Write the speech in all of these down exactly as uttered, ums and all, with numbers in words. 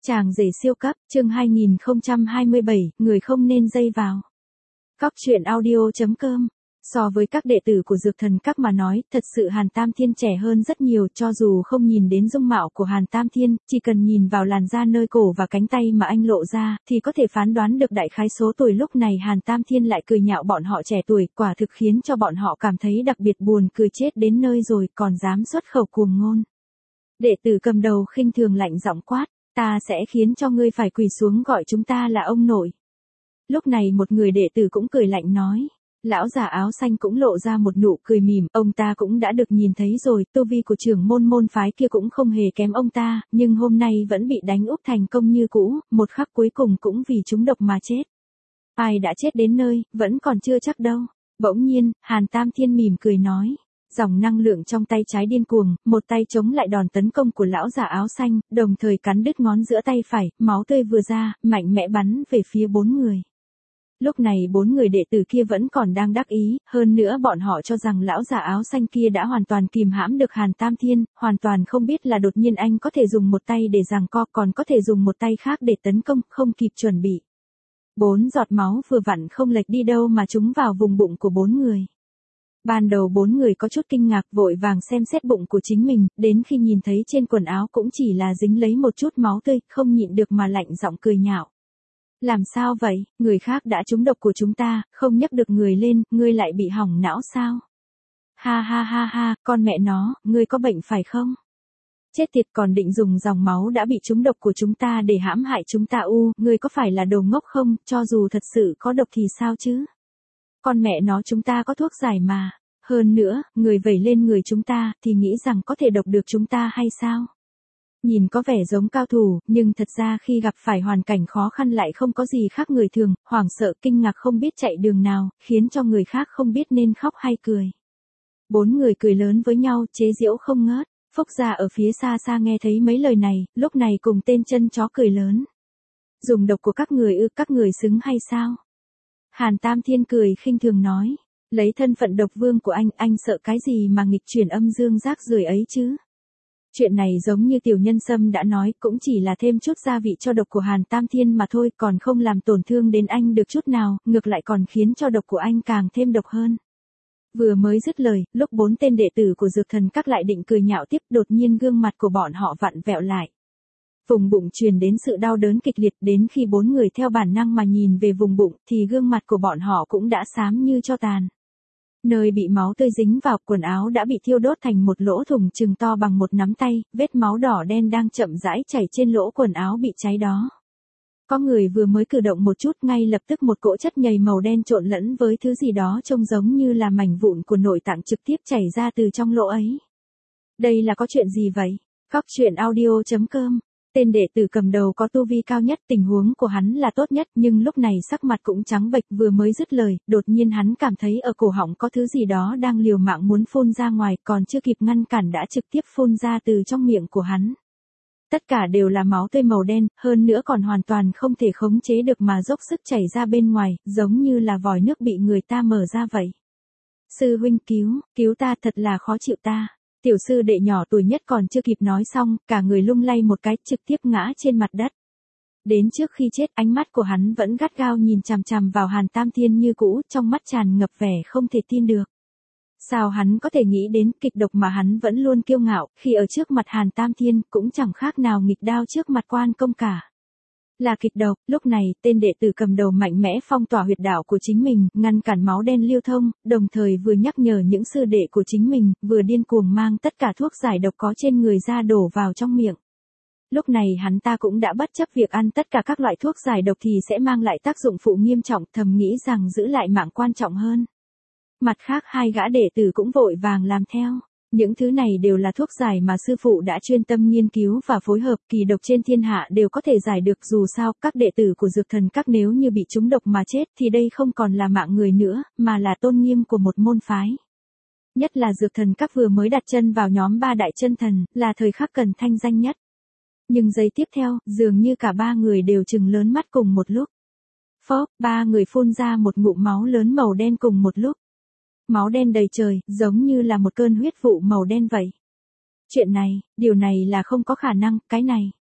Chàng rể siêu cấp, chương hai nghìn không trăm hai mươi bảy, người không nên dây vào. Cóc truyện audio chấm com. So với các đệ tử của Dược Thần Các mà nói, thật sự Hàn Tam Thiên trẻ hơn rất nhiều, cho dù không nhìn đến dung mạo của Hàn Tam Thiên, chỉ cần nhìn vào làn da nơi cổ và cánh tay mà anh lộ ra, thì có thể phán đoán được đại khái số tuổi. Lúc này Hàn Tam Thiên lại cười nhạo bọn họ trẻ tuổi, quả thực khiến cho bọn họ cảm thấy đặc biệt buồn cười chết đến nơi rồi, còn dám xuất khẩu cuồng ngôn. Đệ tử cầm đầu khinh thường lạnh giọng quát, ta sẽ khiến cho ngươi phải quỳ xuống gọi chúng ta là ông nội. Lúc này một người đệ tử cũng cười lạnh nói. Lão già áo xanh cũng lộ ra một nụ cười mỉm, ông ta cũng đã được nhìn thấy rồi, tu vi của trưởng môn môn phái kia cũng không hề kém ông ta, nhưng hôm nay vẫn bị đánh úp thành công như cũ, một khắc cuối cùng cũng vì trúng độc mà chết. Ai đã chết đến nơi, vẫn còn chưa chắc đâu. Bỗng nhiên, Hàn Tam Thiên mỉm cười nói. Dòng năng lượng trong tay trái điên cuồng, một tay chống lại đòn tấn công của lão già áo xanh, đồng thời cắn đứt ngón giữa tay phải, máu tươi vừa ra, mạnh mẽ bắn về phía bốn người. Lúc này bốn người đệ tử kia vẫn còn đang đắc ý, hơn nữa bọn họ cho rằng lão già áo xanh kia đã hoàn toàn kìm hãm được Hàn Tam Thiên, hoàn toàn không biết là đột nhiên anh có thể dùng một tay để giằng co, còn có thể dùng một tay khác để tấn công, không kịp chuẩn bị. Bốn giọt máu vừa vặn không lệch đi đâu mà trúng vào vùng bụng của bốn người. Ban đầu bốn người có chút kinh ngạc, vội vàng xem xét bụng của chính mình, đến khi nhìn thấy trên quần áo cũng chỉ là dính lấy một chút máu tươi, không nhịn được mà lạnh giọng cười nhạo. Làm sao vậy, người khác đã trúng độc của chúng ta, không nhấc được người lên, ngươi lại bị hỏng não sao? Ha ha ha ha, con mẹ nó, ngươi có bệnh phải không? Chết tiệt, còn định dùng dòng máu đã bị trúng độc của chúng ta để hãm hại chúng ta u, ngươi có phải là đồ ngốc không, cho dù thật sự có độc thì sao chứ? Con mẹ nó, chúng ta có thuốc giải mà. Hơn nữa, người vẩy lên người chúng ta, thì nghĩ rằng có thể độc được chúng ta hay sao? Nhìn có vẻ giống cao thủ, nhưng thật ra khi gặp phải hoàn cảnh khó khăn lại không có gì khác người thường, hoảng sợ kinh ngạc không biết chạy đường nào, khiến cho người khác không biết nên khóc hay cười. Bốn người cười lớn với nhau, chế giễu không ngớt. Phúc Gia ở phía xa xa nghe thấy mấy lời này, lúc này cùng tên chân chó cười lớn. Dùng độc của các người ư, các người xứng hay sao? Hàn Tam Thiên cười khinh thường nói, lấy thân phận độc vương của anh, anh sợ cái gì mà nghịch chuyển âm dương rác rưởi ấy chứ? Chuyện này giống như Tiểu Nhân Sâm đã nói, cũng chỉ là thêm chút gia vị cho độc của Hàn Tam Thiên mà thôi, còn không làm tổn thương đến anh được chút nào, ngược lại còn khiến cho độc của anh càng thêm độc hơn. Vừa mới dứt lời, lúc bốn tên đệ tử của Dược Thần Các lại định cười nhạo tiếp, đột nhiên gương mặt của bọn họ vặn vẹo lại. Vùng bụng truyền đến sự đau đớn kịch liệt, đến khi bốn người theo bản năng mà nhìn về vùng bụng, thì gương mặt của bọn họ cũng đã xám như tro tàn. Nơi bị máu tươi dính vào, quần áo đã bị thiêu đốt thành một lỗ thủng chừng to bằng một nắm tay, vết máu đỏ đen đang chậm rãi chảy trên lỗ quần áo bị cháy đó. Có người vừa mới cử động một chút, ngay lập tức một cỗ chất nhầy màu đen trộn lẫn với thứ gì đó trông giống như là mảnh vụn của nội tạng trực tiếp chảy ra từ trong lỗ ấy. Đây là có chuyện gì vậy? Cóc truyện audio chấm com. Tên đệ tử cầm đầu có tu vi cao nhất, tình huống của hắn là tốt nhất, nhưng lúc này sắc mặt cũng trắng bệch, vừa mới dứt lời, đột nhiên hắn cảm thấy ở cổ họng có thứ gì đó đang liều mạng muốn phun ra ngoài, còn chưa kịp ngăn cản đã trực tiếp phun ra từ trong miệng của hắn. Tất cả đều là máu tươi màu đen, hơn nữa còn hoàn toàn không thể khống chế được mà dốc sức chảy ra bên ngoài, giống như là vòi nước bị người ta mở ra vậy. Sư huynh cứu, cứu ta, thật là khó chịu ta. Tiểu sư đệ nhỏ tuổi nhất còn chưa kịp nói xong, cả người lung lay một cái, trực tiếp ngã trên mặt đất. Đến trước khi chết, ánh mắt của hắn vẫn gắt gao nhìn chằm chằm vào Hàn Tam Thiên như cũ, trong mắt tràn ngập vẻ không thể tin được. Sao hắn có thể nghĩ đến kịch độc mà hắn vẫn luôn kiêu ngạo, khi ở trước mặt Hàn Tam Thiên, cũng chẳng khác nào nghịch đao trước mặt quan công cả. Là kịch độc. Lúc này, tên đệ tử cầm đầu mạnh mẽ phong tỏa huyệt đạo của chính mình, ngăn cản máu đen lưu thông, đồng thời vừa nhắc nhở những sư đệ của chính mình, vừa điên cuồng mang tất cả thuốc giải độc có trên người ra đổ vào trong miệng. Lúc này hắn ta cũng đã bất chấp việc ăn tất cả các loại thuốc giải độc thì sẽ mang lại tác dụng phụ nghiêm trọng, thầm nghĩ rằng giữ lại mạng quan trọng hơn. Mặt khác hai gã đệ tử cũng vội vàng làm theo. Những thứ này đều là thuốc giải mà sư phụ đã chuyên tâm nghiên cứu và phối hợp, kỳ độc trên thiên hạ đều có thể giải được, dù sao các đệ tử của Dược Thần Các nếu như bị trúng độc mà chết thì đây không còn là mạng người nữa, mà là tôn nghiêm của một môn phái. Nhất là Dược Thần Các vừa mới đặt chân vào nhóm ba đại chân thần, là thời khắc cần thanh danh nhất. Nhưng giây tiếp theo, dường như cả ba người đều trừng lớn mắt cùng một lúc. Phốc, ba người phun ra một ngụm máu lớn màu đen cùng một lúc. Máu đen đầy trời, giống như là một cơn huyết vụ màu đen vậy. Chuyện này, điều này là không có khả năng, cái này.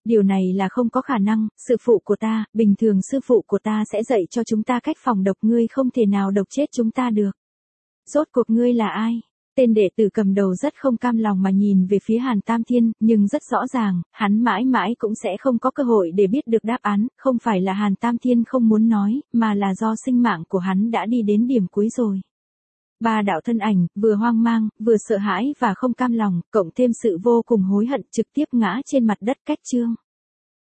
Điều này là không có khả năng, sư phụ của ta, bình thường sư phụ của ta sẽ dạy cho chúng ta cách phòng độc, ngươi không thể nào độc chết chúng ta được. Rốt cuộc ngươi là ai? Tên đệ tử cầm đầu rất không cam lòng mà nhìn về phía Hàn Tam Thiên, nhưng rất rõ ràng, hắn mãi mãi cũng sẽ không có cơ hội để biết được đáp án, không phải là Hàn Tam Thiên không muốn nói, mà là do sinh mạng của hắn đã đi đến điểm cuối rồi. Ba đạo thân ảnh, vừa hoang mang, vừa sợ hãi và không cam lòng, cộng thêm sự vô cùng hối hận trực tiếp ngã trên mặt đất cách chương.